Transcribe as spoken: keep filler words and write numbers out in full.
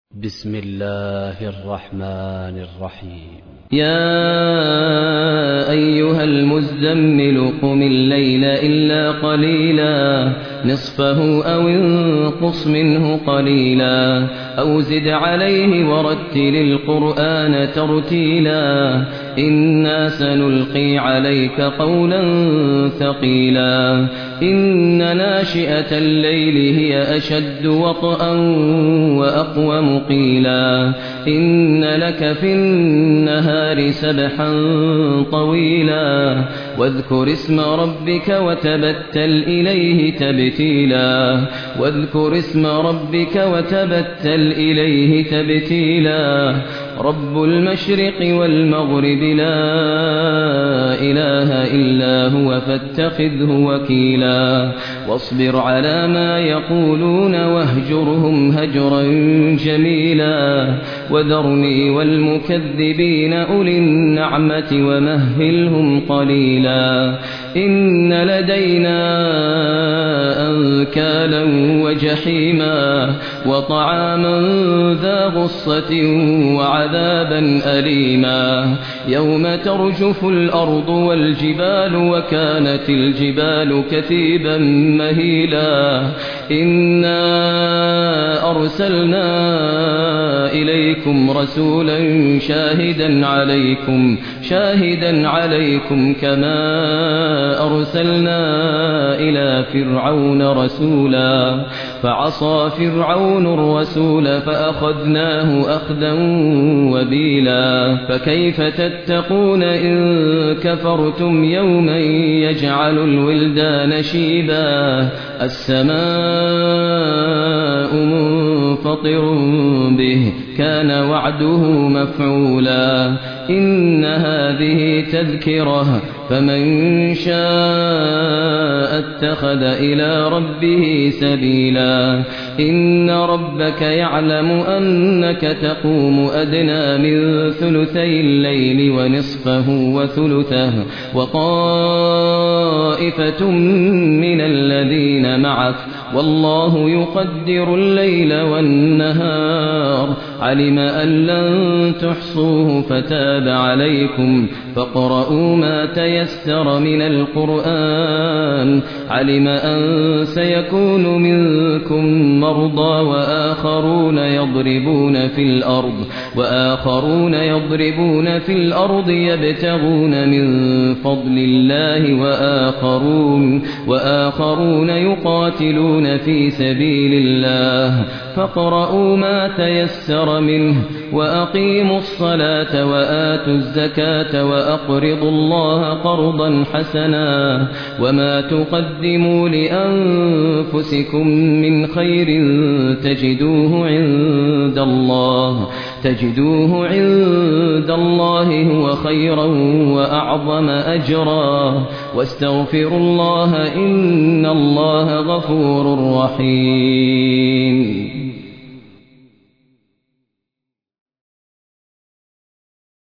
بسم الله الرحمن الرحيم. يا أيها المزمل قم الليل إلا قليلا نصفه أو انقص منه قليلا أو زد عليه ورتل القرآن ترتيلا إنا سنلقي عليك قولا ثقيلا إن ناشئة الليل هي أشد وطئا وأقوم قيلا إن لك في النهار سبحا طويلا واذكر اسم ربك وتبتل إليه تبتيلا واذكر اسم ربك وتبتل إليه تبتيلا رب المشرق والمغرب لا إله إلا هو فاتخذه وكيلا واصبر على ما يقولون واهجرهم هجرا جميلا وذرني والمكذبين أولي النعمة ومهلهم قليلا إن لدينا أنكالا وجحيما وطعاما ذا غصة وعذابا أليما يوم ترجف الأرض والجبال وكانت الجبال كثيبا مهيلا إنا أرسلنا إليكم رسولا شاهدا عليكم شاهدا عليكم كما أرسلنا إلى فرعون رسولا فعصى فرعون الرسول فأخذناه أخذا وبيلا فكيف تتقون إن كفرتم يوما يجعل الولدان شيبا السماء منفطر به كان وعده مفعولا إن هذه تذكرة فمن شاء اتخذ إلى ربه سبيلا إن ربك يعلم أنك تقوم أدنى من ثلثي الليل ونصفه وثلثه وطائفة من الذين معك والله يقدر الليل والنهار علم أن لن تحصوه فتاب عليكم فاقرؤوا ما تيسر من القرآن علم أن سيكون منكم مرضى وآخرون يضربون في الأرض وآخرون يضربون في الأرض يبتغون من فضل الله وآخرون وآخرون يقاتلون في سبيل الله فاقرؤوا ما تيسر منه وأقيموا الصلاة وآتوا الزكاة وأقرضوا الله قرضا حسنا وما تقدموا لأنفسكم من خير تجدوه عند الله تجدوه عند الله هو خيرا وأعظم أجرا واستغفروا الله إن الله غفور رحيم.